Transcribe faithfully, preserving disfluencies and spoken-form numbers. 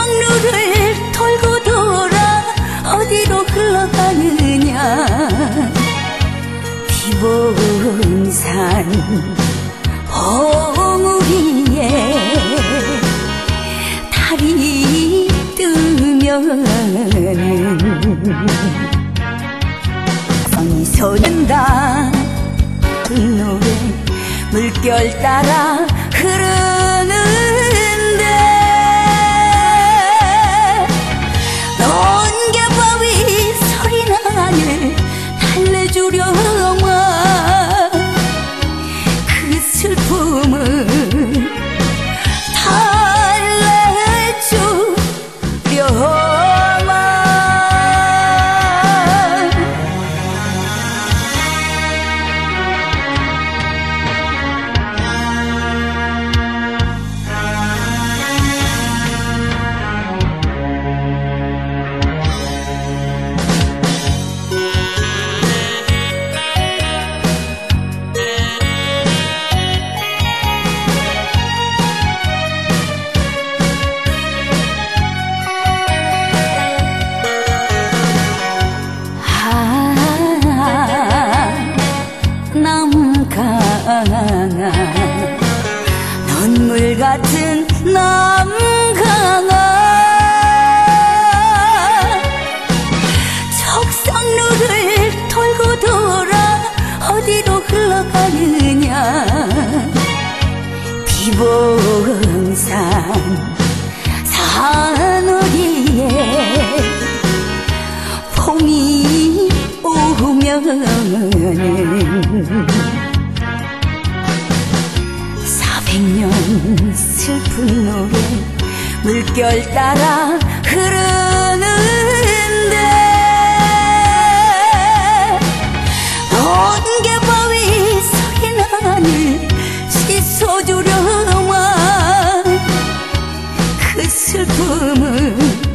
척성루를 돌고 돌아 어디로 흘러가느냐. 비봉산 봉우리에 달이 뜨면은 성이 솟는다. 그 노래 물결 따라 흐르는데 논개바위 소리나를 달래주려마. 그 슬픔을 달래주려마. 눈물 같은 남강아. 척성루를 돌고 돌아 어디로 흘러가느냐. 비봉산 산허리에 봄이 오면은 백년 슬픈 노래 물결 따라 흐르는데 논개바위 소리나는 씻어주려마. 그 슬픔을